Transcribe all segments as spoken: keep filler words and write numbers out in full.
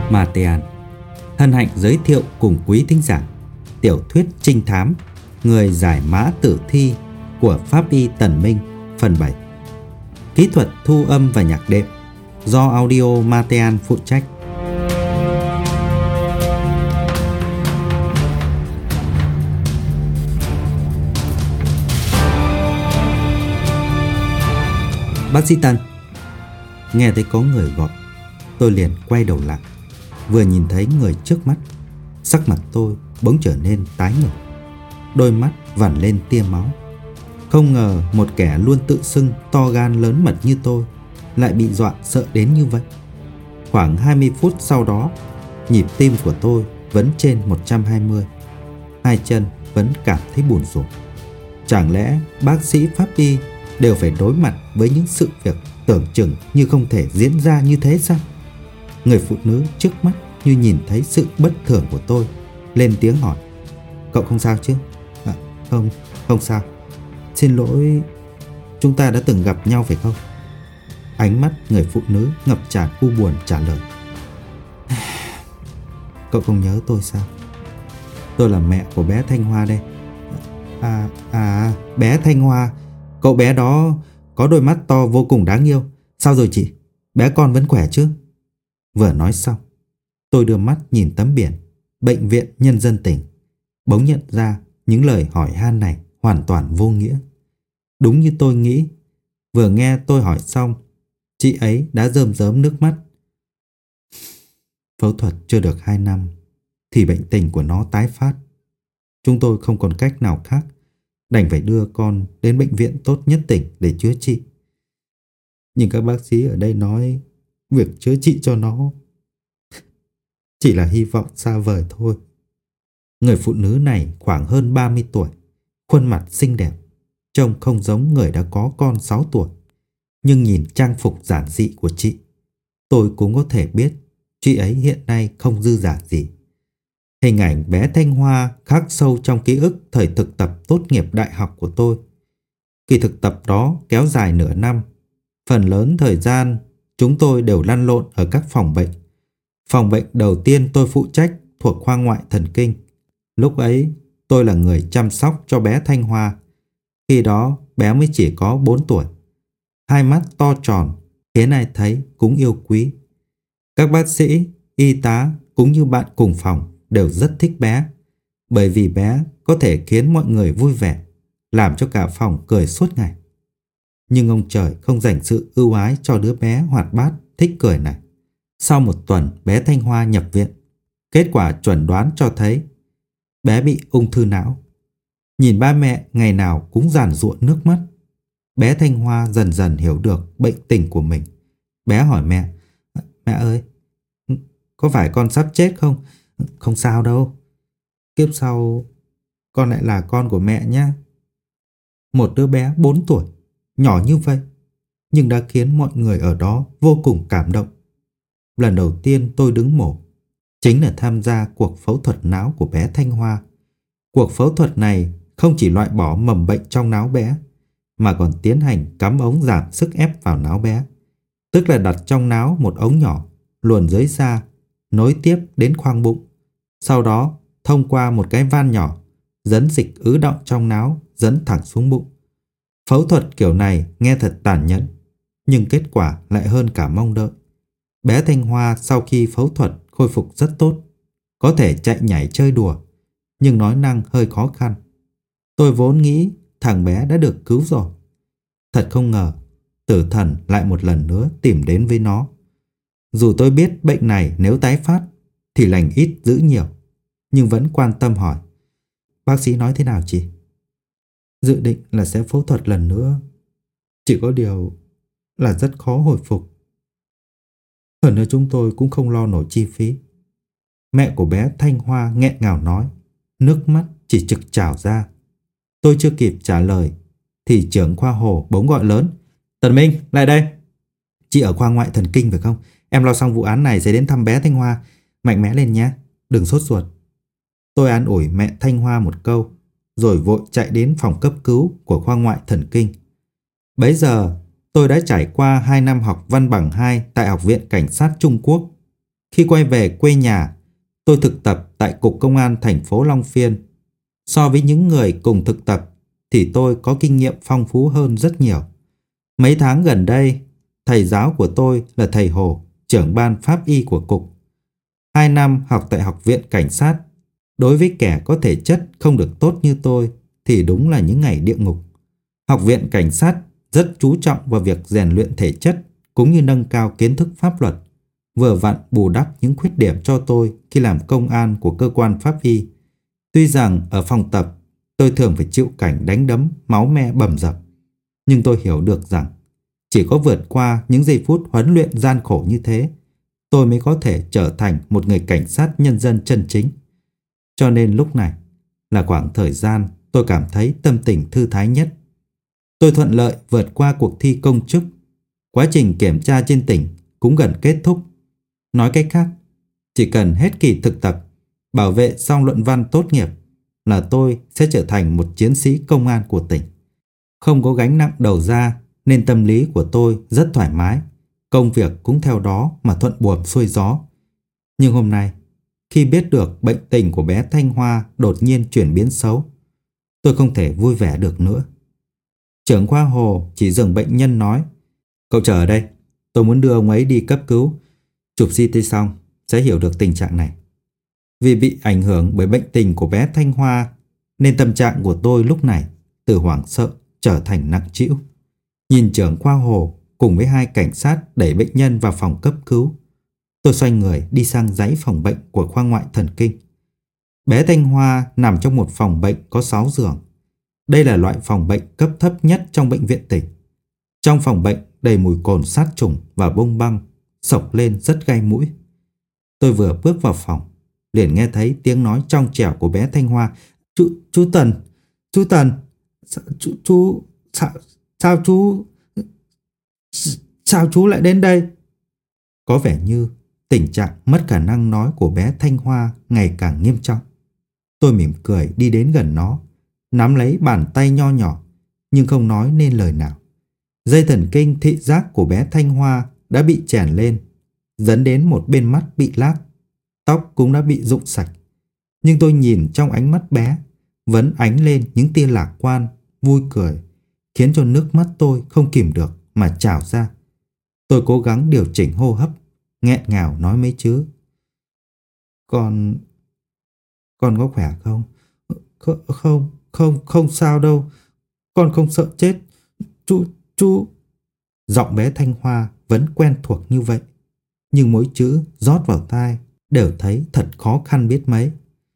Matean hân hạnh giới thiệu cùng quý thính giả tiểu thuyết trinh thám Người giải mã tử thi của Pháp y Tần Minh phần bảy. Kỹ thuật thu âm và nhạc đệm do Audio Matean phụ trách. Bác sĩ Tân. Nghe thấy có người gọi, tôi liền quay đầu lại. Vừa nhìn thấy người trước mắt, sắc mặt tôi bỗng trở nên tái nhợt, đôi mắt vằn lên tia máu. Không ngờ một kẻ luôn tự xưng to gan lớn mật như tôi lại bị dọa sợ đến như vậy. Khoảng hai mươi phút sau đó, nhịp tim của tôi vẫn trên một trăm hai mươi, hai chân vẫn cảm thấy buồn rủn. Chẳng lẽ bác sĩ pháp y đều phải đối mặt với những sự việc tưởng chừng như không thể diễn ra như thế sao? Người phụ nữ trước mắt như nhìn thấy sự bất thường của tôi, lên tiếng hỏi: "Cậu không sao chứ?" À, không, không sao. Xin lỗi, chúng ta đã từng gặp nhau phải không? Ánh mắt người phụ nữ ngập tràn u buồn trả lời: "Cậu không nhớ tôi sao? Tôi là mẹ của bé Thanh Hoa đây." À, à, bé Thanh Hoa. Cậu bé đó có đôi mắt to vô cùng đáng yêu. Sao rồi chị? Bé con vẫn khỏe chứ? Vừa nói xong, tôi đưa mắt nhìn tấm biển Bệnh viện Nhân dân tỉnh, bỗng nhận ra những lời hỏi han này hoàn toàn vô nghĩa. Đúng như tôi nghĩ, vừa nghe tôi hỏi xong, chị ấy đã rơm rớm nước mắt. Phẫu thuật chưa được hai năm thì bệnh tình của nó tái phát. Chúng tôi không còn cách nào khác, đành phải đưa con đến bệnh viện tốt nhất tỉnh để chữa trị. Nhưng các bác sĩ ở đây nói việc chữa trị cho nó chỉ là hy vọng xa vời thôi. Người phụ nữ này khoảng hơn ba mươi tuổi, khuôn mặt xinh đẹp, trông không giống người đã có con sáu tuổi. Nhưng nhìn trang phục giản dị của chị, tôi cũng có thể biết chị ấy hiện nay không dư dả gì. Hình ảnh bé Thanh Hoa khắc sâu trong ký ức thời thực tập tốt nghiệp đại học của tôi. Kỳ thực tập đó kéo dài nửa năm. Phần lớn thời gian chúng tôi đều lăn lộn ở các phòng bệnh. Phòng bệnh đầu tiên tôi phụ trách thuộc khoa ngoại thần kinh. Lúc ấy tôi là người chăm sóc cho bé Thanh Hoa. Khi đó bé mới chỉ có bốn tuổi. Hai mắt to tròn, khiến ai thấy cũng yêu quý. Các bác sĩ, y tá cũng như bạn cùng phòng đều rất thích bé, bởi vì bé có thể khiến mọi người vui vẻ, làm cho cả phòng cười suốt ngày. Nhưng ông trời không dành sự ưu ái cho đứa bé hoạt bát, thích cười này. Sau một tuần bé Thanh Hoa nhập viện. Kết quả chuẩn đoán cho thấy bé bị ung thư não. Nhìn ba mẹ ngày nào cũng giàn giụa nước mắt, bé Thanh Hoa dần dần hiểu được bệnh tình của mình. Bé hỏi mẹ: "Mẹ ơi, có phải con sắp chết không?" "Không sao đâu. Kiếp sau con lại là con của mẹ nhé." Một đứa bé bốn tuổi, nhỏ như vậy, nhưng đã khiến mọi người ở đó vô cùng cảm động. Lần đầu tiên tôi đứng mổ chính là tham gia cuộc phẫu thuật não của bé Thanh Hoa. Cuộc phẫu thuật này không chỉ loại bỏ mầm bệnh trong não bé, mà còn tiến hành cắm ống giảm sức ép vào não bé. Tức là đặt trong não một ống nhỏ, luồn dưới da, nối tiếp đến khoang bụng. Sau đó thông qua một cái van nhỏ, dẫn dịch ứ động trong não, dẫn thẳng xuống bụng. Phẫu thuật kiểu này nghe thật tàn nhẫn, nhưng kết quả lại hơn cả mong đợi. Bé Thanh Hoa sau khi phẫu thuật khôi phục rất tốt, có thể chạy nhảy chơi đùa, nhưng nói năng hơi khó khăn. Tôi vốn nghĩ thằng bé đã được cứu rồi. Thật không ngờ, tử thần lại một lần nữa tìm đến với nó. Dù tôi biết bệnh này nếu tái phát thì lành ít dữ nhiều, nhưng vẫn quan tâm hỏi: "Bác sĩ nói thế nào chị?" "Dự định là sẽ phẫu thuật lần nữa. Chỉ có điều là rất khó hồi phục. Hơn nữa chúng tôi cũng không lo nổi chi phí." Mẹ của bé Thanh Hoa nghẹn ngào nói, nước mắt chỉ trực trào ra. Tôi chưa kịp trả lời thì trưởng khoa Hồ bỗng gọi lớn: "Tần Minh, lại đây." "Chị ở khoa ngoại thần kinh phải không? Em lo xong vụ án này sẽ đến thăm bé Thanh Hoa. Mạnh mẽ lên nhé, đừng sốt ruột." Tôi an ủi mẹ Thanh Hoa một câu, rồi vội chạy đến phòng cấp cứu của khoa ngoại thần kinh. Bấy giờ tôi đã trải qua hai năm học văn bằng hai tại Học viện Cảnh sát Trung Quốc. Khi quay về quê nhà, tôi thực tập tại Cục Công an thành phố Long Xuyên. So với những người cùng thực tập thì tôi có kinh nghiệm phong phú hơn rất nhiều. Mấy tháng gần đây, thầy giáo của tôi là thầy Hồ, trưởng ban pháp y của Cục. Hai năm học tại Học viện Cảnh sát, đối với kẻ có thể chất không được tốt như tôi thì đúng là những ngày địa ngục. Học viện Cảnh sát rất chú trọng vào việc rèn luyện thể chất cũng như nâng cao kiến thức pháp luật, vừa vặn bù đắp những khuyết điểm cho tôi khi làm công an của cơ quan pháp y. Tuy rằng ở phòng tập tôi thường phải chịu cảnh đánh đấm, máu me bầm dập, nhưng tôi hiểu được rằng chỉ có vượt qua những giây phút huấn luyện gian khổ như thế, tôi mới có thể trở thành một người cảnh sát nhân dân chân chính. Cho nên lúc này là khoảng thời gian tôi cảm thấy tâm tình thư thái nhất. Tôi thuận lợi vượt qua cuộc thi công chức. Quá trình kiểm tra trên tỉnh cũng gần kết thúc. Nói cách khác, chỉ cần hết kỳ thực tập, bảo vệ xong luận văn tốt nghiệp là tôi sẽ trở thành một chiến sĩ công an của tỉnh. Không có gánh nặng đầu ra nên tâm lý của tôi rất thoải mái. Công việc cũng theo đó mà thuận buồm xuôi gió. Nhưng hôm nay, khi biết được bệnh tình của bé Thanh Hoa đột nhiên chuyển biến xấu, tôi không thể vui vẻ được nữa. Trưởng khoa Hồ chỉ dừng bệnh nhân nói: "Cậu chờ ở đây, tôi muốn đưa ông ấy đi cấp cứu. Chụp xê tê xong sẽ hiểu được tình trạng này." Vì bị ảnh hưởng bởi bệnh tình của bé Thanh Hoa nên tâm trạng của tôi lúc này từ hoảng sợ trở thành nặng trĩu. Nhìn trưởng khoa Hồ cùng với hai cảnh sát đẩy bệnh nhân vào phòng cấp cứu, tôi xoay người đi sang dãy phòng bệnh của khoa ngoại thần kinh. Bé Thanh Hoa nằm trong một phòng bệnh có sáu giường. Đây là loại phòng bệnh cấp thấp nhất trong bệnh viện tỉnh. Trong phòng bệnh đầy mùi cồn sát trùng và bông băng, xộc lên rất gai mũi. Tôi vừa bước vào phòng, liền nghe thấy tiếng nói trong trẻo của bé Thanh Hoa: Chú, chú Tần, chú Tần, sao, chú, chú, sao, sao chú, sao chú lại đến đây? Có vẻ như tình trạng mất khả năng nói của bé Thanh Hoa ngày càng nghiêm trọng. Tôi mỉm cười đi đến gần nó, nắm lấy bàn tay nho nhỏ, nhưng không nói nên lời nào. Dây thần kinh thị giác của bé Thanh Hoa đã bị chèn lên, dẫn đến một bên mắt bị lác, tóc cũng đã bị rụng sạch. Nhưng tôi nhìn trong ánh mắt bé vẫn ánh lên những tia lạc quan, vui cười, khiến cho nước mắt tôi không kìm được mà trào ra. Tôi cố gắng điều chỉnh hô hấp, nghẹn ngào nói mấy chữ: Con... Con có khỏe không? Không, không, không, không sao đâu. Con không sợ chết. Chú, chú... Giọng bé Thanh Hoa vẫn quen thuộc như vậy, nhưng mỗi chữ rót vào tai đều thấy thật khó khăn biết mấy.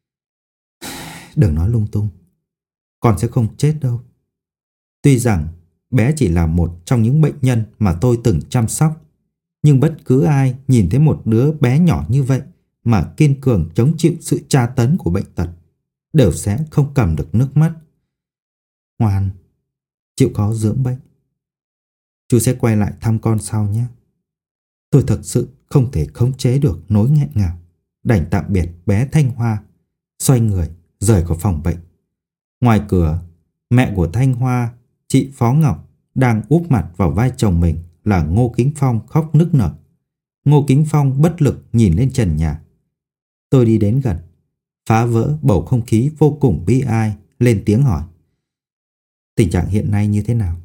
Đừng nói lung tung. Con sẽ không chết đâu. Tuy rằng bé chỉ là một trong những bệnh nhân mà tôi từng chăm sóc, nhưng bất cứ ai nhìn thấy một đứa bé nhỏ như vậy mà kiên cường chống chịu sự tra tấn của bệnh tật đều sẽ không cầm được nước mắt. Ngoan, chịu khó dưỡng bệnh. Chú sẽ quay lại thăm con sau nhé. Tôi thật sự không thể khống chế được nỗi nghẹn ngào, đành tạm biệt bé Thanh Hoa, xoay người rời khỏi phòng bệnh. Ngoài cửa, mẹ của Thanh Hoa, chị Phó Ngọc, đang úp mặt vào vai chồng mình là Ngô Kính Phong khóc nức nở. Ngô Kính Phong bất lực nhìn lên trần nhà. Tôi đi đến gần, phá vỡ bầu không khí vô cùng bi ai, lên tiếng hỏi: Tình trạng hiện nay như thế nào?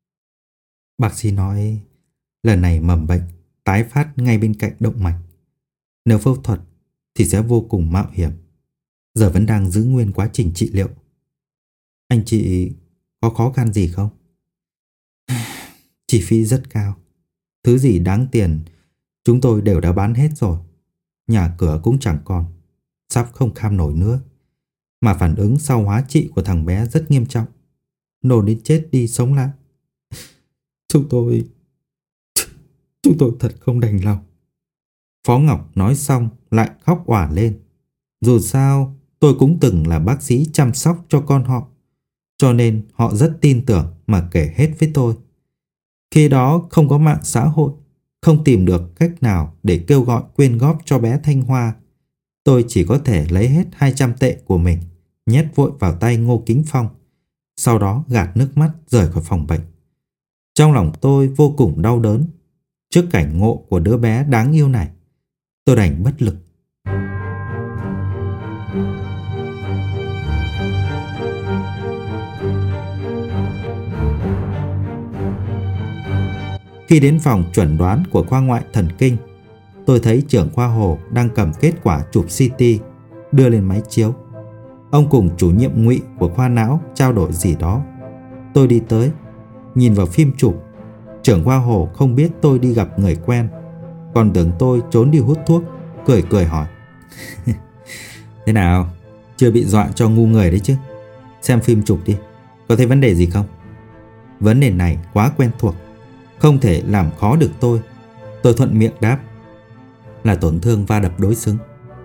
Bác sĩ nói lần này mầm bệnh tái phát ngay bên cạnh động mạch. Nếu phẫu thuật thì sẽ vô cùng mạo hiểm. Giờ vẫn đang giữ nguyên quá trình trị liệu. Anh chị có khó khăn gì không? Chi phí rất cao. Thứ gì đáng tiền chúng tôi đều đã bán hết rồi. Nhà cửa cũng chẳng còn, sắp không kham nổi nữa. Mà phản ứng sau hóa trị của thằng bé rất nghiêm trọng, nôn đến chết đi sống lại. Chúng tôi... Chúng tôi thật không đành lòng. Phó Ngọc nói xong lại khóc òa lên. Dù sao tôi cũng từng là bác sĩ chăm sóc cho con họ, cho nên họ rất tin tưởng mà kể hết với tôi. Khi đó không có mạng xã hội, không tìm được cách nào để kêu gọi quyên góp cho bé Thanh Hoa. Tôi chỉ có thể lấy hết hai trăm tệ của mình, nhét vội vào tay Ngô Kính Phong, sau đó gạt nước mắt rời khỏi phòng bệnh. Trong lòng tôi vô cùng đau đớn trước cảnh ngộ của đứa bé đáng yêu này. Tôi đành bất lực. Khi đến phòng chuẩn đoán của khoa ngoại thần kinh, tôi thấy trưởng khoa Hồ đang cầm kết quả chụp xê tê đưa lên máy chiếu. Ông cùng chủ nhiệm Ngụy của khoa não trao đổi gì đó. Tôi đi tới, nhìn vào phim chụp. Trưởng khoa Hồ không biết tôi đi gặp người quen, còn tưởng tôi trốn đi hút thuốc, cười cười hỏi: Thế nào, chưa bị dọa cho ngu người đấy chứ? Xem phim chụp đi, có thấy vấn đề gì không? Vấn đề này quá quen thuộc, không thể làm khó được tôi. Tôi thuận miệng đáp: Là tổn thương va đập đối xứng.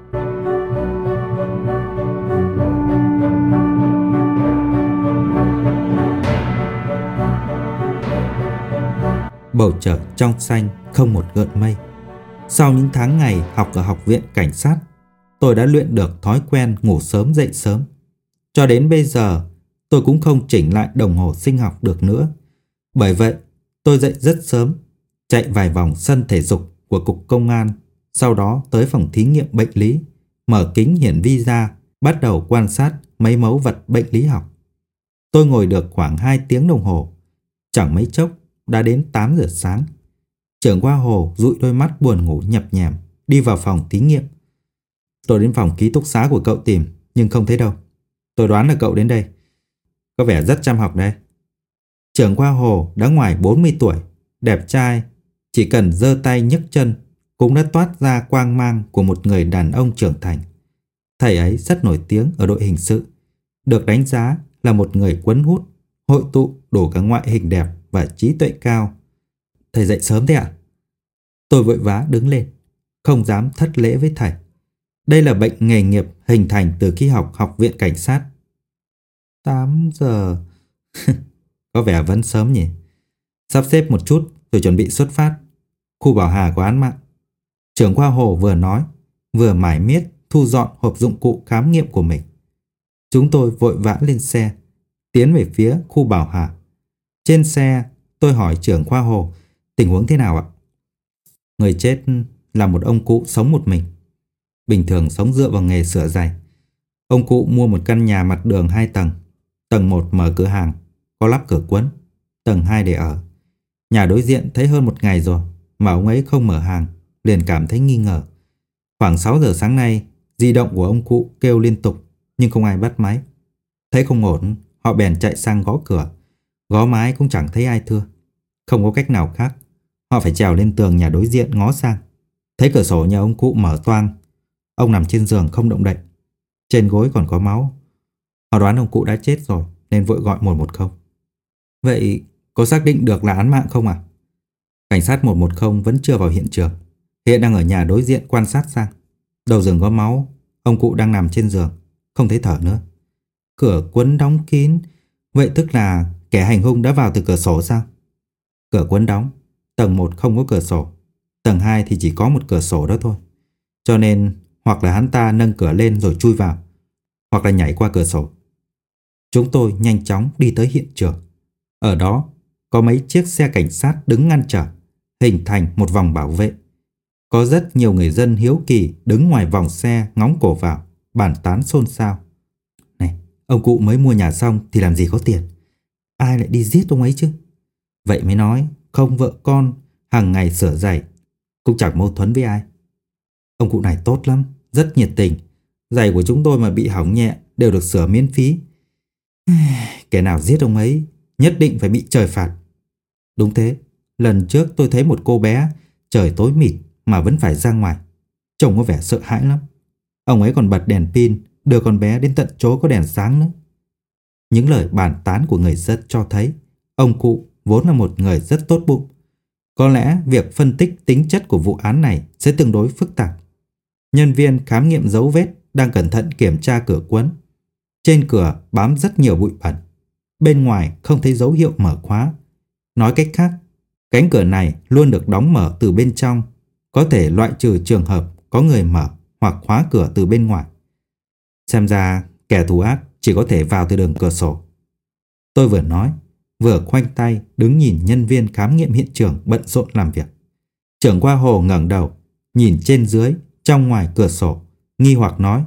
Bầu trời trong xanh, không một gợn mây. Sau những tháng ngày học ở học viện cảnh sát, tôi đã luyện được thói quen ngủ sớm dậy sớm. Cho đến bây giờ, tôi cũng không chỉnh lại đồng hồ sinh học được nữa. Bởi vậy, tôi dậy rất sớm, chạy vài vòng sân thể dục của Cục Công an, sau đó tới phòng thí nghiệm bệnh lý, mở kính hiển vi ra, bắt đầu quan sát mấy mẫu vật bệnh lý học. Tôi ngồi được khoảng hai tiếng đồng hồ. Chẳng mấy chốc đã đến tám giờ sáng. Trưởng khoa Hồ dụi đôi mắt buồn ngủ nhập nhèm, đi vào phòng thí nghiệm. Tôi đến phòng ký túc xá của cậu tìm, nhưng không thấy đâu. Tôi đoán là cậu đến đây. Có vẻ rất chăm học đây. Trưởng khoa Hồ đã ngoài bốn mươi tuổi, đẹp trai, chỉ cần giơ tay nhấc chân cũng đã toát ra quang mang của một người đàn ông trưởng thành. Thầy ấy rất nổi tiếng ở đội hình sự, được đánh giá là một người cuốn hút, hội tụ đủ cả ngoại hình đẹp và trí tuệ cao. Thầy dậy sớm thế ạ? Tôi vội vã đứng lên, không dám thất lễ với thầy. Đây là bệnh nghề nghiệp hình thành từ khi học học viện cảnh sát. Tám giờ... Có vẻ vẫn sớm nhỉ? Sắp xếp một chút rồi chuẩn bị xuất phát. Khu Bảo Hà có án mạng. Trưởng khoa Hồ vừa nói, vừa mải miết thu dọn hộp dụng cụ khám nghiệm của mình. Chúng tôi vội vã lên xe, tiến về phía khu Bảo Hà. Trên xe, tôi hỏi trưởng khoa Hồ tình huống thế nào ạ? Người chết là một ông cụ sống một mình. Bình thường sống dựa vào nghề sửa giày. Ông cụ mua một căn nhà mặt đường hai tầng. Tầng một mở cửa hàng, có lắp cửa cuốn. Tầng hai để ở. Nhà đối diện thấy hơn một ngày rồi mà ông ấy không mở hàng, liền cảm thấy nghi ngờ. Khoảng sáu giờ sáng nay, di động của ông cụ kêu liên tục nhưng không ai bắt máy. Thấy không ổn, họ bèn chạy sang gõ cửa. Gõ mái cũng chẳng thấy ai thưa. Không có cách nào khác, họ phải trèo lên tường nhà đối diện ngó sang. Thấy cửa sổ nhà ông cụ mở toang. Ông nằm trên giường không động đậy, trên gối còn có máu. Họ đoán ông cụ đã chết rồi nên vội gọi một một không. Vậy có xác định được là án mạng không à? Cảnh sát một một không vẫn chưa vào hiện trường, hiện đang ở nhà đối diện quan sát sang. Đầu giường có máu, ông cụ đang nằm trên giường, không thấy thở nữa. Cửa cuốn đóng kín, vậy tức là kẻ hành hung đã vào từ cửa sổ sao? Cửa cuốn đóng, tầng một không có cửa sổ, tầng hai thì chỉ có một cửa sổ đó thôi. Cho nên hoặc là hắn ta nâng cửa lên rồi chui vào, hoặc là nhảy qua cửa sổ. Chúng tôi nhanh chóng đi tới hiện trường. Ở đó có mấy chiếc xe cảnh sát đứng ngăn trở, hình thành một vòng bảo vệ. Có rất nhiều người dân hiếu kỳ đứng ngoài vòng xe ngóng cổ vào, bàn tán xôn xao. Này, ông cụ mới mua nhà xong thì làm gì có tiền? Ai lại đi giết ông ấy chứ? Vậy mới nói không vợ con, hàng ngày sửa giày, cũng chẳng mâu thuẫn với ai. Ông cụ này tốt lắm, rất nhiệt tình. Giày của chúng tôi mà bị hỏng nhẹ đều được sửa miễn phí. Kẻ nào giết ông ấy nhất định phải bị trời phạt. Đúng thế, lần trước tôi thấy một cô bé, trời tối mịt mà vẫn phải ra ngoài. Trông có vẻ sợ hãi lắm. Ông ấy còn bật đèn pin, đưa con bé đến tận chỗ có đèn sáng nữa. Những lời bàn tán của người dân cho thấy ông cụ vốn là một người rất tốt bụng. Có lẽ việc phân tích tính chất của vụ án này sẽ tương đối phức tạp. Nhân viên khám nghiệm dấu vết đang cẩn thận kiểm tra cửa cuốn. Trên cửa bám rất nhiều bụi bẩn. Bên ngoài không thấy dấu hiệu mở khóa. Nói cách khác, cánh cửa này luôn được đóng mở từ bên trong, có thể loại trừ trường hợp có người mở hoặc khóa cửa từ bên ngoài. Xem ra kẻ thù ác chỉ có thể vào từ đường cửa sổ. Tôi vừa nói, vừa khoanh tay đứng nhìn nhân viên khám nghiệm hiện trường bận rộn làm việc. Trưởng khoa Hồ ngẩng đầu, nhìn trên dưới, trong ngoài cửa sổ, nghi hoặc nói: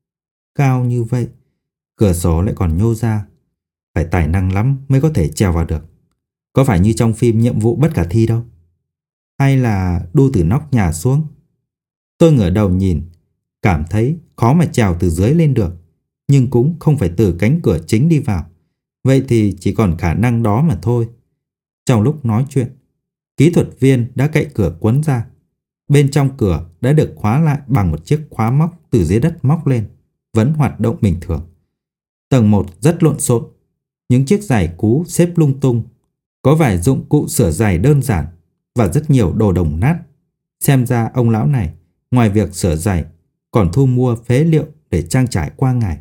cao như vậy, cửa sổ lại còn nhô ra, phải tài năng lắm mới có thể trèo vào được. Có phải như trong phim Nhiệm vụ bất khả thi đâu? Hay là đu từ nóc nhà xuống? Tôi ngửa đầu nhìn, cảm thấy khó mà trèo từ dưới lên được, nhưng cũng không phải từ cánh cửa chính đi vào. Vậy thì chỉ còn khả năng đó mà thôi. Trong lúc nói chuyện, kỹ thuật viên đã cậy cửa quấn ra. Bên trong cửa đã được khóa lại bằng một chiếc khóa móc từ dưới đất móc lên, vẫn hoạt động bình thường. Tầng một rất lộn xộn, những chiếc giày cũ xếp lung tung, có vài dụng cụ sửa giày đơn giản và rất nhiều đồ đồng nát. Xem ra ông lão này, ngoài việc sửa giày, còn thu mua phế liệu để trang trải qua ngày.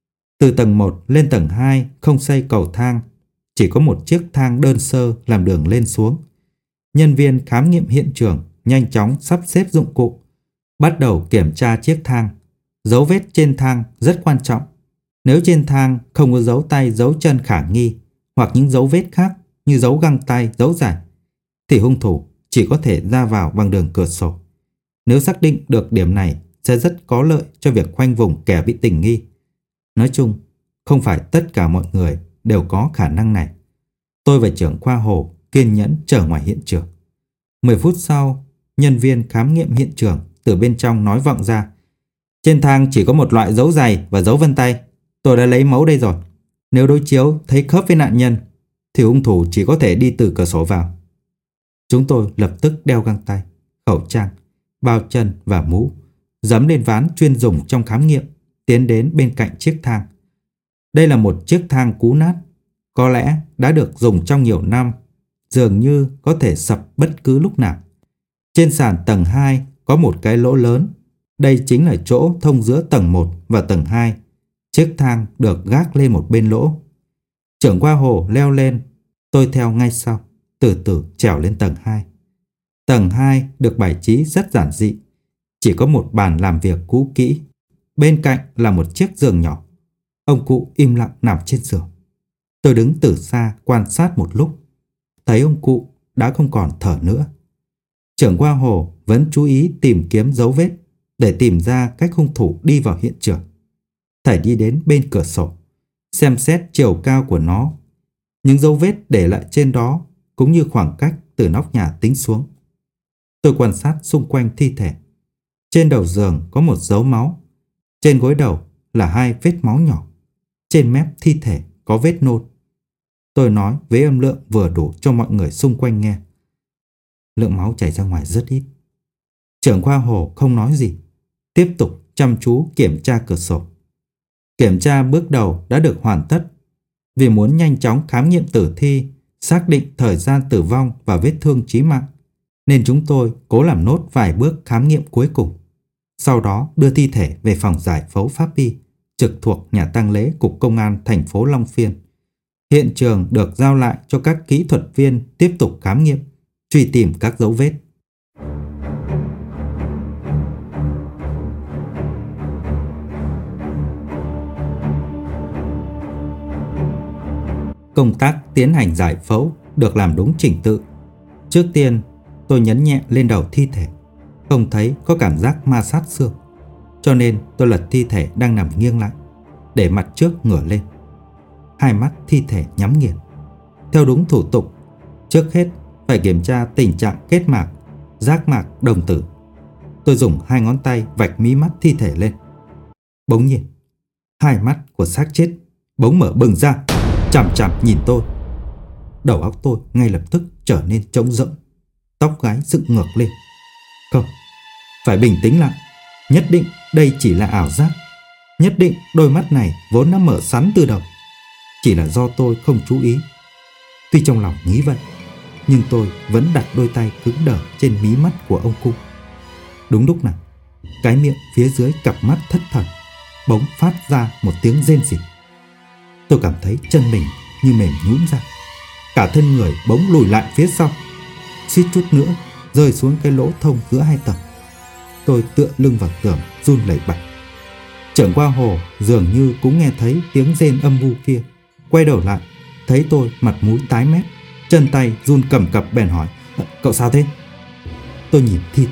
Từ tầng một lên tầng hai không xây cầu thang, chỉ có một chiếc thang đơn sơ làm đường lên xuống. Nhân viên khám nghiệm hiện trường nhanh chóng sắp xếp dụng cụ, bắt đầu kiểm tra chiếc thang. Dấu vết trên thang rất quan trọng. Nếu trên thang không có dấu tay, dấu chân khả nghi hoặc những dấu vết khác như dấu găng tay, dấu giày, thì hung thủ chỉ có thể ra vào bằng đường cửa sổ. Nếu xác định được điểm này sẽ rất có lợi cho việc khoanh vùng kẻ bị tình nghi. Nói chung, không phải tất cả mọi người đều có khả năng này. Tôi và trưởng khoa Hồ kiên nhẫn chờ ngoài hiện trường. Mười phút sau, nhân viên khám nghiệm hiện trường từ bên trong nói vọng ra: trên thang chỉ có một loại dấu giày và dấu vân tay. Tôi đã lấy mẫu đây rồi. Nếu đối chiếu thấy khớp với nạn nhân, thì hung thủ chỉ có thể đi từ cửa sổ vào. Chúng tôi lập tức đeo găng tay, khẩu trang, bao chân và mũ, giẫm lên ván chuyên dùng trong khám nghiệm, tiến đến bên cạnh chiếc thang. Đây là một chiếc thang cũ nát, có lẽ đã được dùng trong nhiều năm, dường như có thể sập bất cứ lúc nào. Trên sàn tầng hai có một cái lỗ lớn. Đây chính là chỗ thông giữa tầng một và tầng hai. Chiếc thang được gác lên một bên lỗ. Trưởng khoa Hồ leo lên, tôi theo ngay sau, từ từ trèo lên tầng hai. Tầng hai được bài trí rất giản dị, chỉ có một bàn làm việc cũ kỹ. Bên cạnh là một chiếc giường nhỏ. Ông cụ im lặng nằm trên giường. Tôi đứng từ xa quan sát một lúc, thấy ông cụ đã không còn thở nữa. Trưởng khoa Hồ vẫn chú ý tìm kiếm dấu vết để tìm ra cách hung thủ đi vào hiện trường. Thầy đi đến bên cửa sổ, xem xét chiều cao của nó, những dấu vết để lại trên đó, cũng như khoảng cách từ nóc nhà tính xuống. Tôi quan sát xung quanh thi thể. Trên đầu giường có một dấu máu, trên gối đầu là hai vết máu nhỏ, trên mép thi thể có vết nôn. Tôi nói với âm lượng vừa đủ cho mọi người xung quanh nghe. Lượng máu chảy ra ngoài rất ít. Trưởng khoa Hồ không nói gì, tiếp tục chăm chú kiểm tra cửa sổ. Kiểm tra bước đầu đã được hoàn tất. Vì muốn nhanh chóng khám nghiệm tử thi, xác định thời gian tử vong và vết thương chí mạng, nên chúng tôi cố làm nốt vài bước khám nghiệm cuối cùng. Sau đó đưa thi thể về phòng giải phẫu pháp y trực thuộc nhà tang lễ Cục Công an thành phố Long Xuyên. Hiện trường được giao lại cho các kỹ thuật viên tiếp tục khám nghiệm, truy tìm các dấu vết. Công tác tiến hành giải phẫu được làm đúng trình tự. Trước tiên, tôi nhấn nhẹ lên đầu thi thể, không thấy có cảm giác ma sát xương, cho nên tôi lật thi thể đang nằm nghiêng lại, để mặt trước ngửa lên. Hai mắt thi thể nhắm nghiền. Theo đúng thủ tục, trước hết phải kiểm tra tình trạng kết mạc, giác mạc đồng tử. Tôi dùng hai ngón tay vạch mí mắt thi thể lên. Bỗng nhiên, hai mắt của xác chết bỗng mở bừng ra, chằm chằm nhìn tôi. Đầu óc tôi ngay lập tức trở nên trống rỗng, tóc gáy dựng ngược lên. Không, phải bình tĩnh lại. Nhất định đây chỉ là ảo giác. Nhất định đôi mắt này vốn đã mở sẵn từ đầu, chỉ là do tôi không chú ý. Tuy trong lòng nghĩ vậy, nhưng tôi vẫn đặt đôi tay cứng đờ trên mí mắt của ông cụ. Đúng lúc này, cái miệng phía dưới cặp mắt thất thần bỗng phát ra một tiếng rên rỉ. Tôi cảm thấy chân mình như mềm nhũn ra, cả thân người bỗng lùi lại phía sau, suýt chút nữa rơi xuống cái lỗ thông giữa hai tầng. Tôi tựa lưng vào tường run lẩy bẩy. Trưởng khoa Hồ dường như cũng nghe thấy tiếng rên âm u kia, quay đầu lại thấy tôi mặt mũi tái mét, chân tay run cầm cập bèn hỏi: Cậu sao thế? Tôi nhìn thi thể,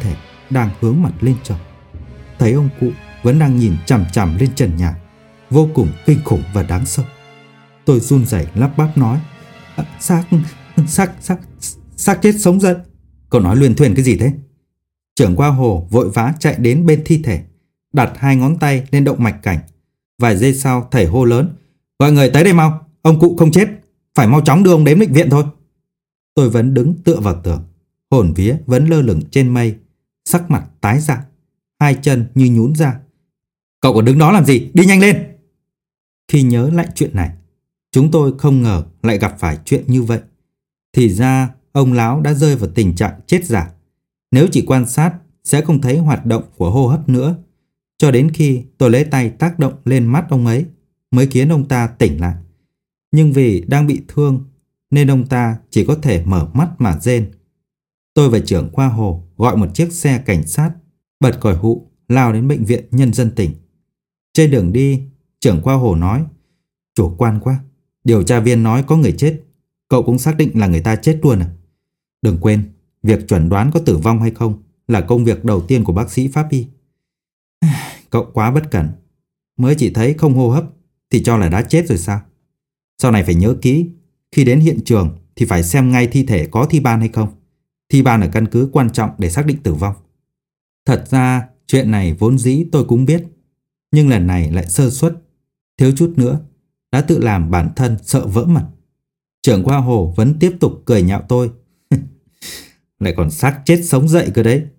đang hướng mặt lên trời. Thấy ông cụ vẫn đang nhìn chằm chằm lên trần nhà, vô cùng kinh khủng và đáng sợ. Tôi run rẩy lắp bắp nói: à, xác, xác, xác, xác chết sống dậy. Cậu nói luyên thuyên cái gì thế? Trưởng Qua Hồ vội vã chạy đến bên thi thể, đặt hai ngón tay lên động mạch cảnh. Vài giây sau thầy hô lớn: gọi người tới đây mau, ông cụ không chết, phải mau chóng đưa ông đến bệnh viện thôi. Tôi vẫn đứng tựa vào tường, hồn vía vẫn lơ lửng trên mây, sắc mặt tái rạng, hai chân như nhún ra. Cậu còn đứng đó làm gì? Đi nhanh lên! Khi nhớ lại chuyện này, chúng tôi không ngờ lại gặp phải chuyện như vậy. Thì ra ông lão đã rơi vào tình trạng chết giả. Nếu chỉ quan sát sẽ không thấy hoạt động của hô hấp nữa, cho đến khi tôi lấy tay tác động lên mắt ông ấy mới khiến ông ta tỉnh lại. Nhưng vì đang bị thương nên ông ta chỉ có thể mở mắt mà rên. Tôi và trưởng Khoa Hồ gọi một chiếc xe cảnh sát, bật còi hụ lao đến bệnh viện nhân dân tỉnh. Trên đường đi, trưởng Khoa Hồ nói: chủ quan quá, điều tra viên nói có người chết, cậu cũng xác định là người ta chết luôn à? Đừng quên, việc chuẩn đoán có tử vong hay không là công việc đầu tiên của bác sĩ pháp y. Cậu quá bất cẩn, mới chỉ thấy không hô hấp thì cho là đã chết rồi sao? Sau này phải nhớ kỹ, khi đến hiện trường thì phải xem ngay thi thể có thi ban hay không. Thi ban là căn cứ quan trọng để xác định tử vong. Thật ra chuyện này vốn dĩ tôi cũng biết, nhưng lần này lại sơ suất, thiếu chút nữa đã tự làm bản thân sợ vỡ mật. Trưởng Khoa Hồ vẫn tiếp tục cười nhạo tôi: lại còn xác chết sống dậy cơ đấy.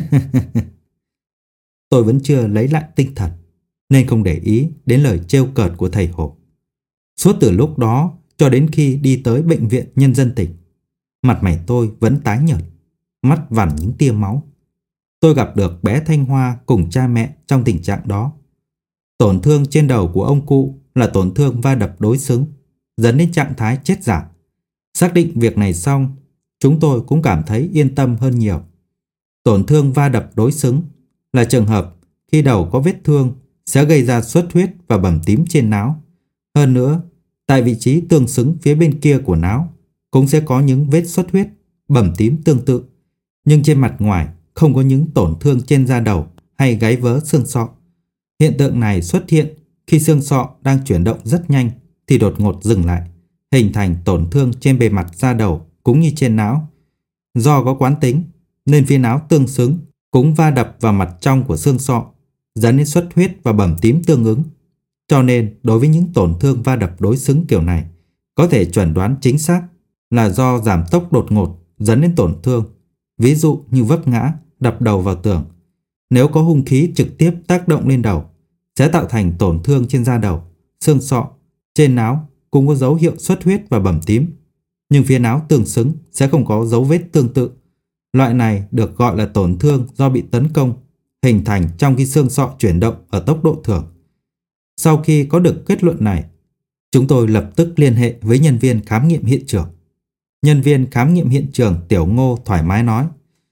Tôi vẫn chưa lấy lại tinh thần nên không để ý đến lời trêu cợt của thầy Hồ. Suốt từ lúc đó cho đến khi đi tới bệnh viện nhân dân tỉnh, mặt mày tôi vẫn tái nhợt, mắt vằn những tia máu. Tôi gặp được bé Thanh Hoa cùng cha mẹ trong tình trạng đó. Tổn thương trên đầu của ông cụ là tổn thương va đập đối xứng, dẫn đến trạng thái chết giả. Xác định việc này xong, chúng tôi cũng cảm thấy yên tâm hơn nhiều. Tổn thương va đập đối xứng là trường hợp khi đầu có vết thương sẽ gây ra xuất huyết và bầm tím trên não. Hơn nữa, tại vị trí tương xứng phía bên kia của não cũng sẽ có những vết xuất huyết, bầm tím tương tự, nhưng trên mặt ngoài không có những tổn thương trên da đầu hay gáy vớ xương sọ. Hiện tượng này xuất hiện khi xương sọ đang chuyển động rất nhanh thì đột ngột dừng lại, hình thành tổn thương trên bề mặt da đầu cũng như trên não. Do có quán tính nên phía não tương xứng cũng va đập vào mặt trong của xương sọ, dẫn đến xuất huyết và bầm tím tương ứng. Cho nên đối với những tổn thương va đập đối xứng kiểu này, có thể chuẩn đoán chính xác là do giảm tốc đột ngột dẫn đến tổn thương, ví dụ như vấp ngã, đập đầu vào tường. Nếu có hung khí trực tiếp tác động lên đầu, sẽ tạo thành tổn thương trên da đầu, xương sọ, trên não cũng có dấu hiệu xuất huyết và bầm tím. Nhưng phía não tương xứng sẽ không có dấu vết tương tự. Loại này được gọi là tổn thương do bị tấn công, hình thành trong khi xương sọ chuyển động ở tốc độ thường. Sau khi có được kết luận này, chúng tôi lập tức liên hệ với nhân viên khám nghiệm hiện trường. Nhân viên khám nghiệm hiện trường Tiểu Ngô thoải mái nói: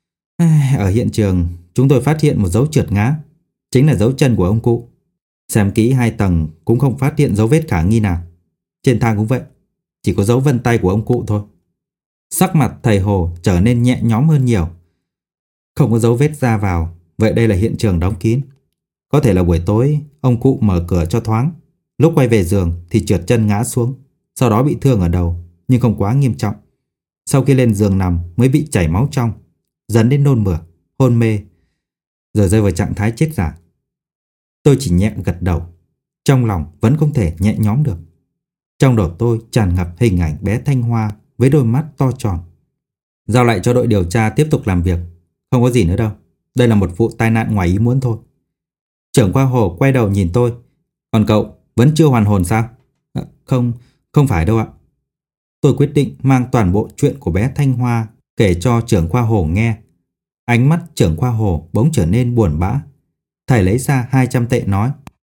ở hiện trường chúng tôi phát hiện một dấu trượt ngã, chính là dấu chân của ông cụ. Xem kỹ hai tầng cũng không phát hiện dấu vết khả nghi nào. Trên thang cũng vậy, chỉ có dấu vân tay của ông cụ thôi. Sắc mặt thầy Hồ trở nên nhẹ nhõm hơn nhiều. Không có dấu vết ra vào, vậy đây là hiện trường đóng kín. Có thể là buổi tối ông cụ mở cửa cho thoáng, lúc quay về giường thì trượt chân ngã xuống, sau đó bị thương ở đầu nhưng không quá nghiêm trọng. Sau khi lên giường nằm mới bị chảy máu trong, dẫn đến nôn mửa, hôn mê, rồi rơi vào trạng thái chết giả. Tôi chỉ nhẹ gật đầu, trong lòng vẫn không thể nhẹ nhõm được. Trong đầu tôi tràn ngập hình ảnh bé Thanh Hoa với đôi mắt to tròn. Giao lại cho đội điều tra tiếp tục làm việc. Không có gì nữa đâu, đây là một vụ tai nạn ngoài ý muốn thôi. Trưởng Khoa Hồ quay đầu nhìn tôi: còn cậu vẫn chưa hoàn hồn sao? À, không, không phải đâu ạ. Tôi quyết định mang toàn bộ chuyện của bé Thanh Hoa kể cho trưởng Khoa Hồ nghe. Ánh mắt trưởng Khoa Hồ bỗng trở nên buồn bã. Thầy lấy ra hai trăm tệ nói: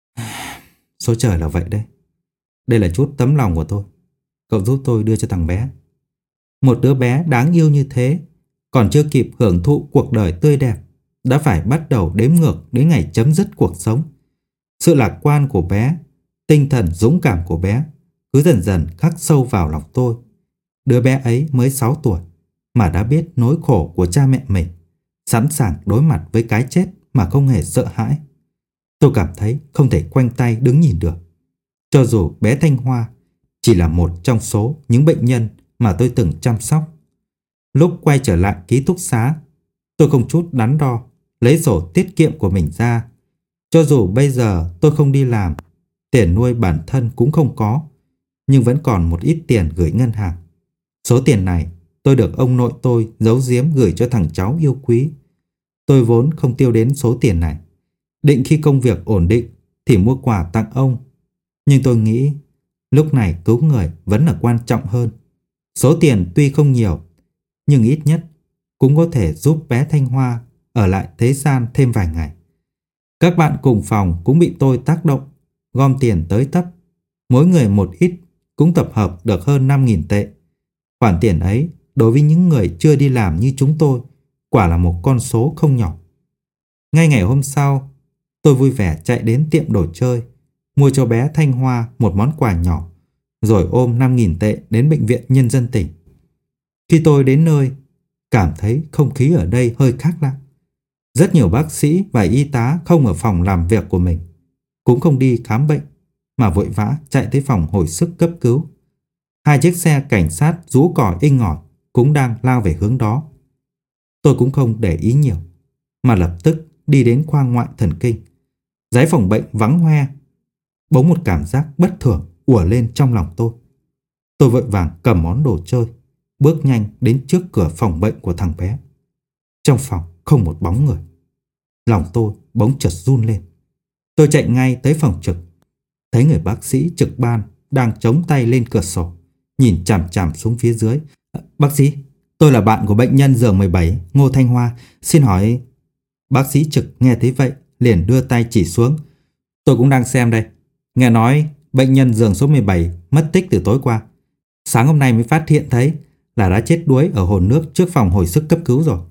số trời là vậy đấy. Đây là chút tấm lòng của tôi. Cậu giúp tôi đưa cho thằng bé. Một đứa bé đáng yêu như thế, còn chưa kịp hưởng thụ cuộc đời tươi đẹp, đã phải bắt đầu đếm ngược đến ngày chấm dứt cuộc sống. Sự lạc quan của bé, tinh thần dũng cảm của bé cứ dần dần khắc sâu vào lòng tôi. Đứa bé ấy mới sáu tuổi mà đã biết nỗi khổ của cha mẹ mình, sẵn sàng đối mặt với cái chết mà không hề sợ hãi. Tôi cảm thấy không thể khoanh tay đứng nhìn được. Cho dù bé Thanh Hoa chỉ là một trong số những bệnh nhân mà tôi từng chăm sóc. Lúc quay trở lại ký túc xá, tôi không chút đắn đo lấy sổ tiết kiệm của mình ra. Cho dù bây giờ tôi không đi làm, tiền nuôi bản thân cũng không có, nhưng vẫn còn một ít tiền gửi ngân hàng. Số tiền này tôi được ông nội tôi giấu giếm gửi cho thằng cháu yêu quý. Tôi vốn không tiêu đến số tiền này, định khi công việc ổn định thì mua quà tặng ông. Nhưng tôi nghĩ lúc này cứu người vẫn là quan trọng hơn. Số tiền tuy không nhiều, nhưng ít nhất cũng có thể giúp bé Thanh Hoa ở lại thế gian thêm vài ngày. Các bạn cùng phòng cũng bị tôi tác động, gom tiền tới tấp. Mỗi người một ít cũng tập hợp được hơn năm nghìn tệ. Khoản tiền ấy đối với những người chưa đi làm như chúng tôi quả là một con số không nhỏ. Ngay ngày hôm sau, tôi vui vẻ chạy đến tiệm đồ chơi, mua cho bé Thanh Hoa một món quà nhỏ, rồi ôm năm nghìn tệ đến bệnh viện nhân dân tỉnh. Khi tôi đến nơi, cảm thấy không khí ở đây hơi khác lạ. Rất nhiều bác sĩ và y tá không ở phòng làm việc của mình, cũng không đi khám bệnh, mà vội vã chạy tới phòng hồi sức cấp cứu. Hai chiếc xe cảnh sát rú còi inh ỏi cũng đang lao về hướng đó. Tôi cũng không để ý nhiều, mà lập tức đi đến khoa ngoại thần kinh. Giấy phòng bệnh vắng hoe. Bỗng một cảm giác bất thường ùa lên trong lòng tôi. Tôi vội vàng cầm món đồ chơi, bước nhanh đến trước cửa phòng bệnh của thằng bé. Trong phòng không một bóng người. Lòng tôi bỗng chợt run lên. Tôi chạy ngay tới phòng trực, thấy người bác sĩ trực ban đang chống tay lên cửa sổ, nhìn chằm chằm xuống phía dưới. Bác sĩ, tôi là bạn của bệnh nhân giường mười bảy, Ngô Thanh Hoa, xin hỏi... Bác sĩ trực nghe thấy vậy liền đưa tay chỉ xuống. Tôi cũng đang xem đây. Nghe nói bệnh nhân giường số mười bảy mất tích từ tối qua. Sáng hôm nay mới phát hiện thấy là đã chết đuối ở hồ nước trước phòng hồi sức cấp cứu rồi.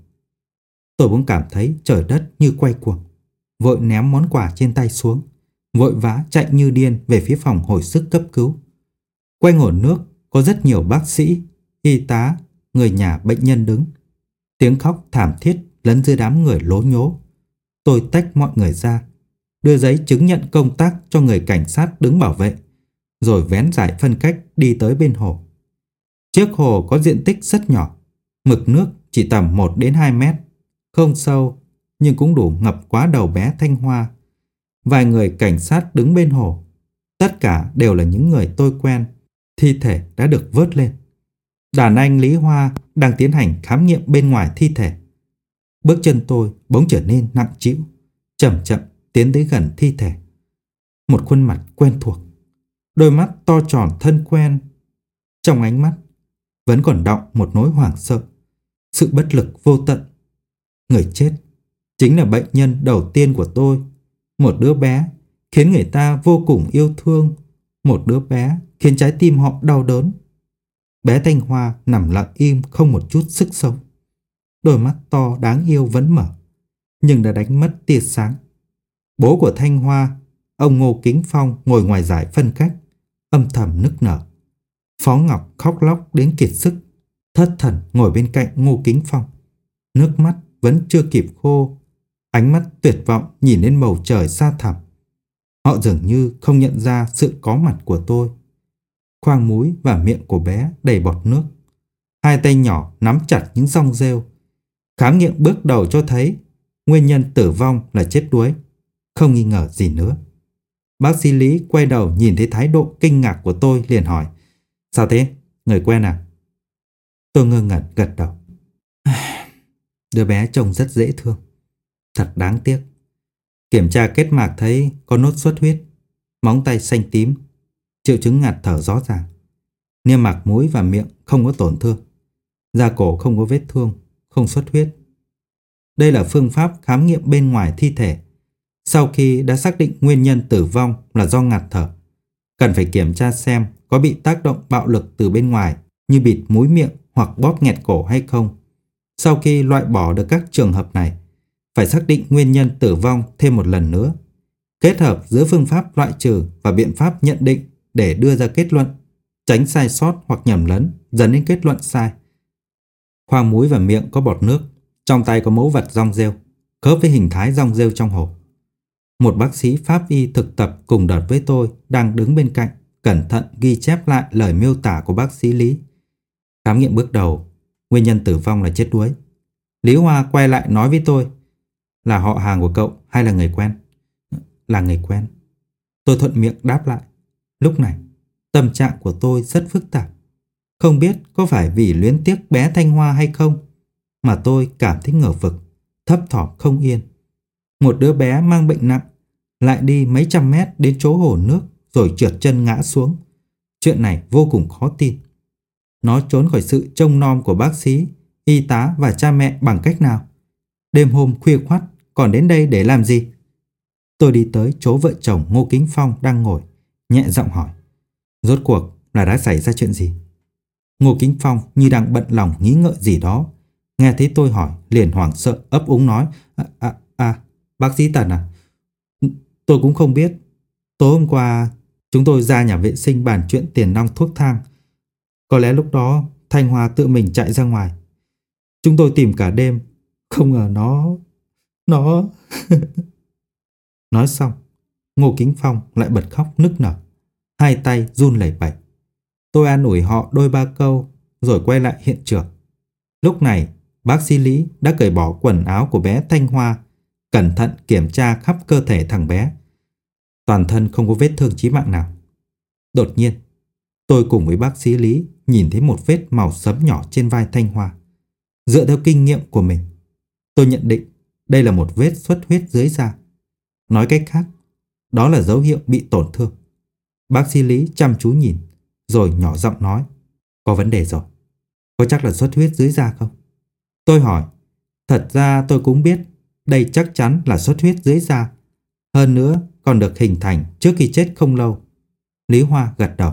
Tôi cũng cảm thấy trời đất như quay cuồng, vội ném món quà trên tay xuống, vội vã chạy như điên về phía phòng hồi sức cấp cứu. Quanh hồ nước có rất nhiều bác sĩ, y tá, người nhà bệnh nhân đứng. Tiếng khóc thảm thiết lẫn giữa đám người lố nhố. Tôi tách mọi người ra, đưa giấy chứng nhận công tác cho người cảnh sát đứng bảo vệ, rồi vén rải phân cách đi tới bên hồ. Chiếc hồ có diện tích rất nhỏ, mực nước chỉ tầm một đến hai mét, không sâu nhưng cũng đủ ngập quá đầu bé Thanh Hoa. Vài người cảnh sát đứng bên hồ, tất cả đều là những người tôi quen. Thi thể đã được vớt lên. Đàn anh Lý Hoa đang tiến hành khám nghiệm bên ngoài thi thể. Bước chân tôi bỗng trở nên nặng trĩu, chậm chậm tiến tới gần thi thể. Một khuôn mặt quen thuộc, đôi mắt to tròn thân quen. Trong ánh mắt vẫn còn đọng một nỗi hoảng sợ, sự bất lực vô tận. Người chết chính là bệnh nhân đầu tiên của tôi, một đứa bé khiến người ta vô cùng yêu thương, một đứa bé khiến trái tim họ đau đớn. Bé Thanh Hoa nằm lặng im không một chút sức sống. Đôi mắt to đáng yêu vẫn mở, nhưng đã đánh mất tia sáng. Bố của Thanh Hoa, ông Ngô Kính Phong, ngồi ngoài dải phân cách, âm thầm nức nở. Phó Ngọc khóc lóc đến kiệt sức, thất thần ngồi bên cạnh Ngô Kính Phong. Nước mắt vẫn chưa kịp khô, ánh mắt tuyệt vọng nhìn lên bầu trời xa thẳm. Họ dường như không nhận ra sự có mặt của tôi. Khoang mũi và miệng của bé đầy bọt nước. Hai tay nhỏ nắm chặt những rong rêu. Khám nghiệm bước đầu cho thấy nguyên nhân tử vong là chết đuối, không nghi ngờ gì nữa. Bác sĩ Lý quay đầu nhìn thấy thái độ kinh ngạc của tôi liền hỏi: Sao thế? Người quen à? Tôi ngơ ngẩn gật đầu. Đứa bé trông rất dễ thương, thật đáng tiếc. Kiểm tra kết mạc thấy có nốt xuất huyết, móng tay xanh tím, triệu chứng ngạt thở rõ ràng. Niêm mạc mũi và miệng không có tổn thương, da cổ không có vết thương, không xuất huyết. Đây là phương pháp khám nghiệm bên ngoài thi thể. Sau khi đã xác định nguyên nhân tử vong là do ngạt thở, cần phải kiểm tra xem có bị tác động bạo lực từ bên ngoài như bịt mũi miệng hoặc bóp nghẹt cổ hay không. Sau khi loại bỏ được các trường hợp này, phải xác định nguyên nhân tử vong thêm một lần nữa, kết hợp giữa phương pháp loại trừ và biện pháp nhận định để đưa ra kết luận, tránh sai sót hoặc nhầm lẫn dẫn đến kết luận sai. Khoang mũi và miệng có bọt nước, Trong tay có mẫu vật rong rêu, khớp với hình thái rong rêu trong hộp. Một bác sĩ pháp y thực tập cùng đợt với tôi đang đứng bên cạnh, cẩn thận ghi chép lại lời miêu tả của bác sĩ Lý. Khám nghiệm bước đầu, nguyên nhân tử vong là chết đuối. Lý Hoa quay lại nói với tôi: là họ hàng của cậu hay là người quen? Là người quen. Tôi thuận miệng đáp lại. Lúc này, tâm trạng của tôi rất phức tạp. Không biết có phải vì luyến tiếc bé Thanh Hoa hay không, mà tôi cảm thấy ngờ vực, thấp thỏm không yên. Một đứa bé mang bệnh nặng lại đi mấy trăm mét đến chỗ hồ nước rồi trượt chân ngã xuống. Chuyện này vô cùng khó tin. Nó trốn khỏi sự trông nom của bác sĩ, y tá và cha mẹ bằng cách nào? Đêm hôm khuya khoắt còn đến đây để làm gì? Tôi đi tới chỗ vợ chồng Ngô Kính Phong đang ngồi, nhẹ giọng hỏi: rốt cuộc là đã xảy ra chuyện gì? Ngô Kính Phong như đang bận lòng nghĩ ngợi gì đó, nghe thấy tôi hỏi liền hoảng sợ ấp úng nói: À, à, à bác sĩ Tần à? Tôi cũng không biết. Tối hôm qua chúng tôi ra nhà vệ sinh bàn chuyện tiền nong thuốc thang. Có lẽ lúc đó Thanh Hoa tự mình chạy ra ngoài. Chúng tôi tìm cả đêm, không ngờ nó... Nó... Nói xong, Ngô Kính Phong lại bật khóc nức nở, hai tay run lẩy bẩy. Tôi an ủi họ đôi ba câu rồi quay lại hiện trường. Lúc này, bác sĩ Lý đã cởi bỏ quần áo của bé Thanh Hoa, cẩn thận kiểm tra khắp cơ thể thằng bé. Toàn thân không có vết thương chí mạng nào. Đột nhiên, tôi cùng với bác sĩ Lý nhìn thấy một vết màu sẫm nhỏ trên vai Thanh Hoa. Dựa theo kinh nghiệm của mình, tôi nhận định đây là một vết xuất huyết dưới da. Nói cách khác, đó là dấu hiệu bị tổn thương. Bác sĩ Lý chăm chú nhìn, rồi nhỏ giọng nói: có vấn đề rồi. Có chắc là xuất huyết dưới da không? Tôi hỏi: thật ra tôi cũng biết đây chắc chắn là xuất huyết dưới da. Hơn nữa còn được hình thành trước khi chết không lâu. Lý Hoa gật đầu.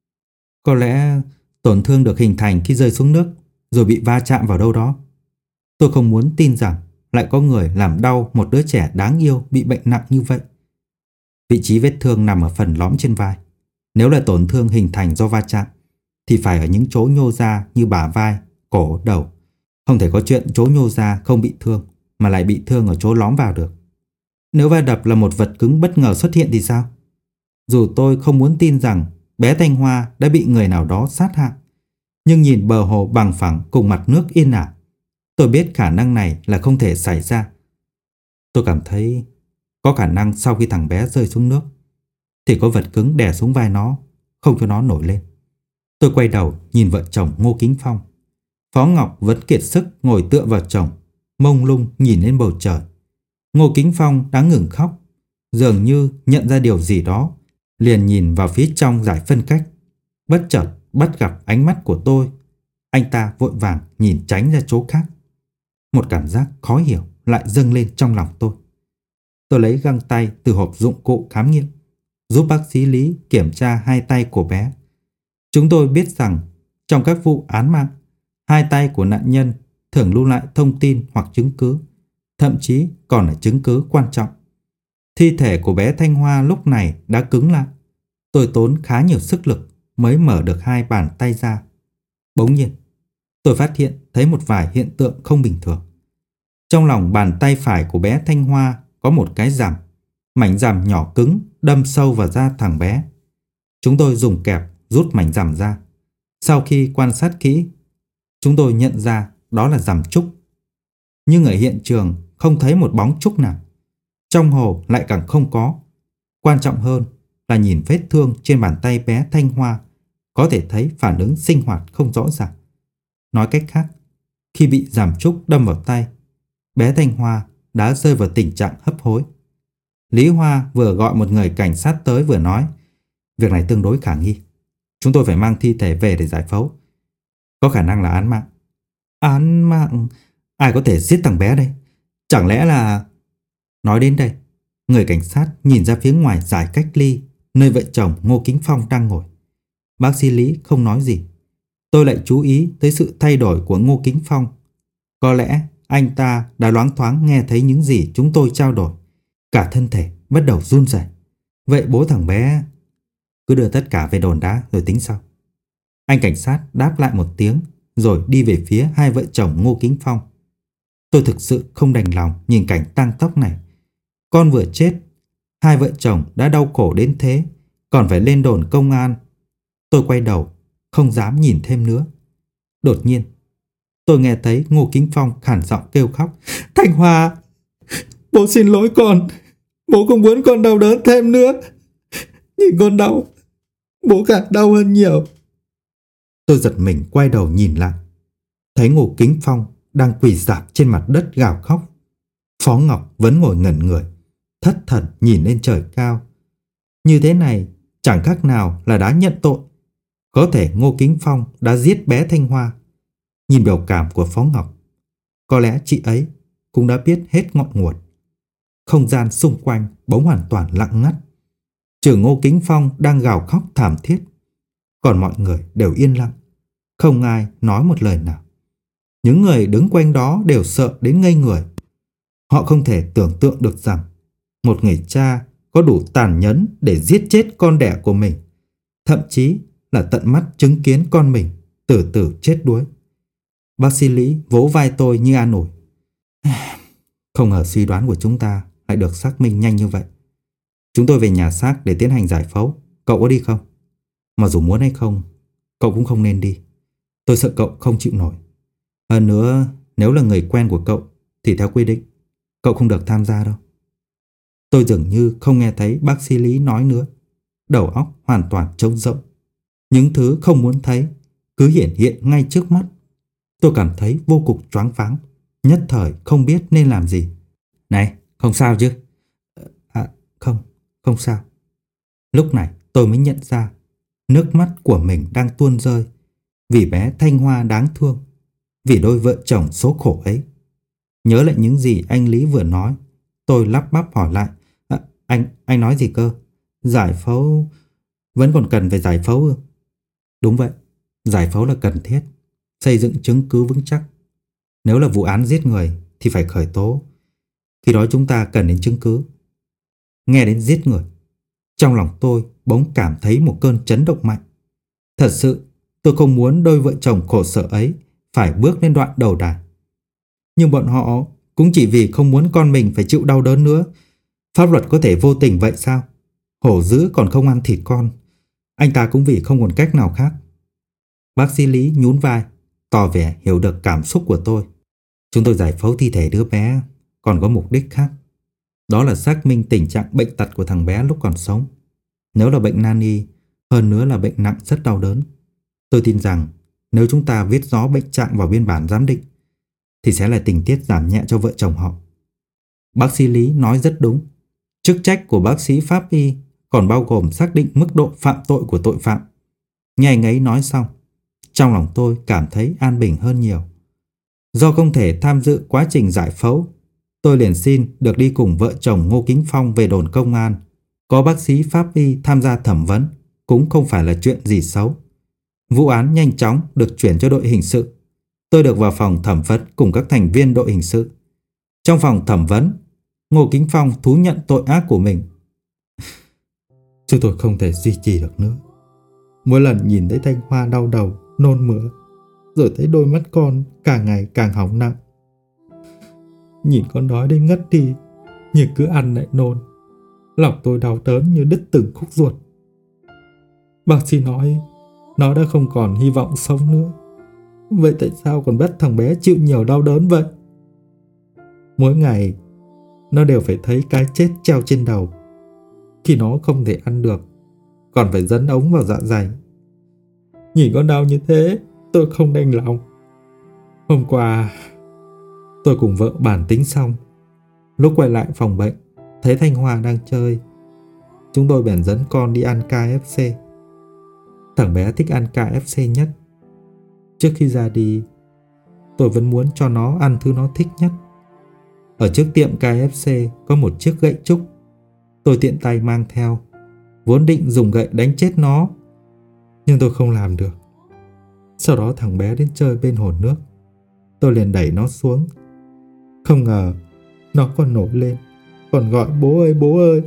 Có lẽ tổn thương được hình thành khi rơi xuống nước rồi bị va chạm vào đâu đó. Tôi không muốn tin rằng lại có người làm đau một đứa trẻ đáng yêu bị bệnh nặng như vậy. Vị trí vết thương nằm ở phần lõm trên vai. Nếu là tổn thương hình thành do va chạm thì phải ở những chỗ nhô ra như bả vai, cổ, đầu. Không thể có chuyện chỗ nhô ra không bị thương mà lại bị thương ở chỗ lõm vào được. Nếu va đập là một vật cứng bất ngờ xuất hiện thì sao? Dù tôi không muốn tin rằng bé Thanh Hoa đã bị người nào đó sát hại, nhưng nhìn bờ hồ bằng phẳng cùng mặt nước yên ả, tôi biết khả năng này là không thể xảy ra. Tôi cảm thấy có khả năng sau khi thằng bé rơi xuống nước thì có vật cứng đè xuống vai nó, không cho nó nổi lên. Tôi quay đầu nhìn vợ chồng Ngô Kính Phong. Phó Ngọc vẫn kiệt sức ngồi tựa vào chồng, mông lung nhìn lên bầu trời. Ngô Kính Phong đã ngừng khóc, dường như nhận ra điều gì đó, liền nhìn vào phía trong giải phân cách. Bất chợt bắt gặp ánh mắt của tôi, anh ta vội vàng nhìn tránh ra chỗ khác. Một cảm giác khó hiểu lại dâng lên trong lòng tôi. Tôi lấy găng tay từ hộp dụng cụ khám nghiệm, giúp bác sĩ Lý kiểm tra hai tay của bé. Chúng tôi biết rằng trong các vụ án mạng, hai tay của nạn nhân thường lưu lại thông tin hoặc chứng cứ, thậm chí còn là chứng cứ quan trọng. Thi thể của bé Thanh Hoa lúc này đã cứng lại. Tôi tốn khá nhiều sức lực mới mở được hai bàn tay ra. Bỗng nhiên, tôi phát hiện thấy một vài hiện tượng không bình thường. Trong lòng bàn tay phải của bé Thanh Hoa có một cái rằm, mảnh rằm nhỏ cứng đâm sâu vào da thằng bé. Chúng tôi dùng kẹp rút mảnh rằm ra. Sau khi quan sát kỹ, chúng tôi nhận ra đó là rằm trúc. Nhưng ở hiện trường không thấy một bóng trúc nào. Trong hồ lại càng không có. Quan trọng hơn là nhìn vết thương trên bàn tay bé Thanh Hoa, có thể thấy phản ứng sinh hoạt không rõ ràng. Nói cách khác, khi bị rằm trúc đâm vào tay, bé Thanh Hoa đã rơi vào tình trạng hấp hối. Lý Hoa vừa gọi một người cảnh sát tới vừa nói: việc này tương đối khả nghi. Chúng tôi phải mang thi thể về để giải phẫu. Có khả năng là án mạng. Án mạng? Ai có thể giết thằng bé đây? Chẳng lẽ là... Nói đến đây, người cảnh sát nhìn ra phía ngoài giải cách ly, nơi vợ chồng Ngô Kính Phong đang ngồi. Bác sĩ Lý không nói gì. Tôi lại chú ý tới sự thay đổi của Ngô Kính Phong. Có lẽ anh ta đã loáng thoáng nghe thấy những gì chúng tôi trao đổi. Cả thân thể bắt đầu run rẩy. Vậy bố thằng bé... Cứ đưa tất cả về đồn đã rồi tính sau. Anh cảnh sát đáp lại một tiếng rồi đi về phía hai vợ chồng Ngô Kính Phong. Tôi thực sự không đành lòng nhìn cảnh tang tóc này. Con vừa chết, hai vợ chồng đã đau khổ đến thế, còn phải lên đồn công an. Tôi quay đầu, không dám nhìn thêm nữa. Đột nhiên, tôi nghe thấy Ngô Kính Phong khản giọng kêu khóc. Thanh Hoa, bố xin lỗi con. Bố không muốn con đau đớn thêm nữa. Nhìn con đau, bố càng đau hơn nhiều. Tôi giật mình quay đầu nhìn lại, thấy Ngô Kính Phong đang quỳ rạp trên mặt đất gào khóc. Phó Ngọc vẫn ngồi ngẩn người, thất thần nhìn lên trời cao. Như thế này chẳng khác nào là đã nhận tội. Có thể Ngô Kính Phong đã giết bé Thanh Hoa. Nhìn biểu cảm của Phó Ngọc, có lẽ chị ấy cũng đã biết hết ngọn nguồn. Không gian xung quanh bỗng hoàn toàn lặng ngắt, trừ Ngô Kính Phong đang gào khóc thảm thiết. Còn mọi người đều yên lặng, không ai nói một lời nào. Những người đứng quanh đó đều sợ đến ngây người. Họ không thể tưởng tượng được rằng một người cha có đủ tàn nhẫn để giết chết con đẻ của mình, thậm chí là tận mắt chứng kiến con mình từ từ chết đuối. Bác sĩ Lý vỗ vai tôi như an ủi. Không ngờ suy đoán của chúng ta lại được xác minh nhanh như vậy. Chúng tôi về nhà xác để tiến hành giải phẫu. Cậu có đi không? Mà dù muốn hay không, cậu cũng không nên đi. Tôi sợ cậu không chịu nổi. Hơn nữa, nếu là người quen của cậu thì theo quy định, cậu không được tham gia đâu. Tôi dường như không nghe thấy bác sĩ Lý nói nữa. Đầu óc hoàn toàn trống rỗng. Những thứ không muốn thấy cứ hiển hiện ngay trước mắt. Tôi cảm thấy vô cùng choáng váng, nhất thời không biết nên làm gì. Này, không sao chứ? À, không, không sao. Lúc này tôi mới nhận ra nước mắt của mình đang tuôn rơi vì bé Thanh Hoa đáng thương, vì đôi vợ chồng số khổ ấy. Nhớ lại những gì anh Lý vừa nói, tôi lắp bắp hỏi lại. À, anh, anh nói gì cơ? Giải phẫu... Vẫn còn cần phải giải phẫu ư? Đúng vậy, giải phẫu là cần thiết. Xây dựng chứng cứ vững chắc. Nếu là vụ án giết người thì phải khởi tố. Khi đó chúng ta cần đến chứng cứ. Nghe đến giết người, trong lòng tôi bỗng cảm thấy một cơn chấn động mạnh. Thật sự, tôi không muốn đôi vợ chồng khổ sở ấy phải bước lên đoạn đầu đài. Nhưng bọn họ cũng chỉ vì không muốn con mình phải chịu đau đớn nữa. Pháp luật có thể vô tình vậy sao? Hổ dữ còn không ăn thịt con. Anh ta cũng vì không còn cách nào khác. Bác sĩ Lý nhún vai, tỏ vẻ hiểu được cảm xúc của tôi. Chúng tôi giải phẫu thi thể đứa bé còn có mục đích khác. Đó là xác minh tình trạng bệnh tật của thằng bé lúc còn sống. Nếu là bệnh nan y, hơn nữa là bệnh nặng rất đau đớn, tôi tin rằng nếu chúng ta viết rõ bệnh trạng vào biên bản giám định thì sẽ là tình tiết giảm nhẹ cho vợ chồng họ. Bác sĩ Lý nói rất đúng. Chức trách của bác sĩ pháp y còn bao gồm xác định mức độ phạm tội của tội phạm. Nghe anh ấy nói xong, trong lòng tôi cảm thấy an bình hơn nhiều. Do không thể tham dự quá trình giải phẫu, tôi liền xin được đi cùng vợ chồng Ngô Kính Phong về đồn công an. Có bác sĩ pháp y tham gia thẩm vấn cũng không phải là chuyện gì xấu. Vụ án nhanh chóng được chuyển cho đội hình sự. Tôi được vào phòng thẩm vấn cùng các thành viên đội hình sự. Trong phòng thẩm vấn, Ngô Kính Phong thú nhận tội ác của mình. Chứ tôi không thể duy trì được nữa. Mỗi lần nhìn thấy Thanh Hoa đau đầu, nôn mửa, rồi thấy đôi mắt con càng ngày càng hỏng nặng. Nhìn con nói đến ngất đi, nhưng cứ ăn lại nôn. Lòng tôi đau đớn như đứt từng khúc ruột. Bác sĩ nói nó đã không còn hy vọng sống nữa. Vậy tại sao còn bắt thằng bé chịu nhiều đau đớn vậy? Mỗi ngày nó đều phải thấy cái chết treo trên đầu. Khi nó không thể ăn được, còn phải dẫn ống vào dạ dày. Nhìn con đau như thế, tôi không đành lòng. Hôm qua tôi cùng vợ bàn tính xong. Lúc quay lại phòng bệnh, thấy Thanh Hoa đang chơi. Chúng tôi bèn dẫn con đi ăn ca ép xê. Thằng bé thích ăn ca ép xê nhất. Trước khi ra đi, tôi vẫn muốn cho nó ăn thứ nó thích nhất. Ở trước tiệm ca ép xê có một chiếc gậy trúc. Tôi tiện tay mang theo, vốn định dùng gậy đánh chết nó, nhưng tôi không làm được. Sau đó thằng bé đến chơi bên hồ nước. Tôi liền đẩy nó xuống. Không ngờ nó còn nổi lên, còn gọi bố ơi bố ơi.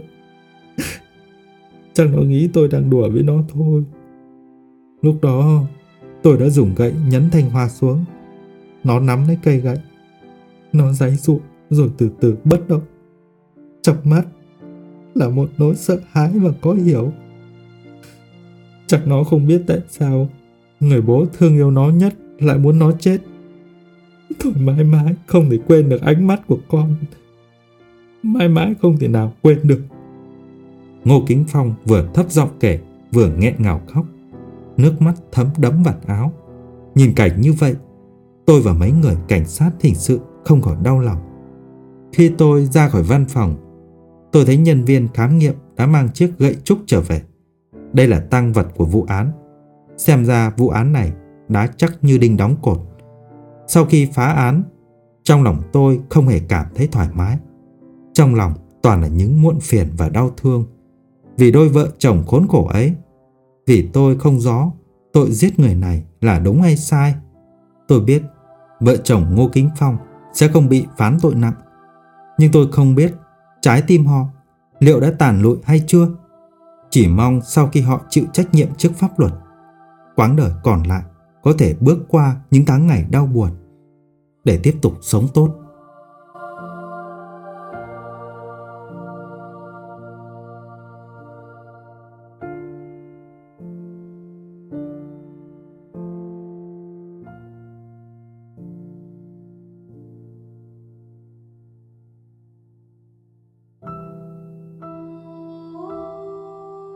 Chắc nó nghĩ tôi đang đùa với nó thôi. Lúc đó tôi đã dùng gậy nhấn Thanh Hoa xuống. Nó nắm lấy cây gậy, Nó giãy giụa rồi từ từ bất động. Trong mắt là một nỗi sợ hãi và khó hiểu. Chắc nó không biết tại sao người bố thương yêu nó nhất lại muốn nó chết. Tôi mãi mãi không thể quên được ánh mắt của con. Mãi mãi không thể nào quên được. Ngô Kính Phong vừa thấp giọng kể, vừa nghẹn ngào khóc. Nước mắt thấm đẫm vạt áo. Nhìn cảnh như vậy, tôi và mấy người cảnh sát hình sự không khỏi đau lòng. Khi tôi ra khỏi văn phòng, tôi thấy nhân viên khám nghiệm đã mang chiếc gậy trúc trở về. Đây là tang vật của vụ án. Xem ra vụ án này đã chắc như đinh đóng cột. Sau khi phá án, trong lòng tôi không hề cảm thấy thoải mái. Trong lòng toàn là những muộn phiền và đau thương vì đôi vợ chồng khốn khổ ấy. Vì tôi không rõ tội giết người này là đúng hay sai. Tôi biết vợ chồng Ngô Kính Phong sẽ không bị phán tội nặng, nhưng tôi không biết trái tim họ liệu đã tàn lụi hay chưa. Chỉ mong sau khi họ chịu trách nhiệm trước pháp luật, quãng đời còn lại có thể bước qua những tháng ngày đau buồn để tiếp tục sống tốt.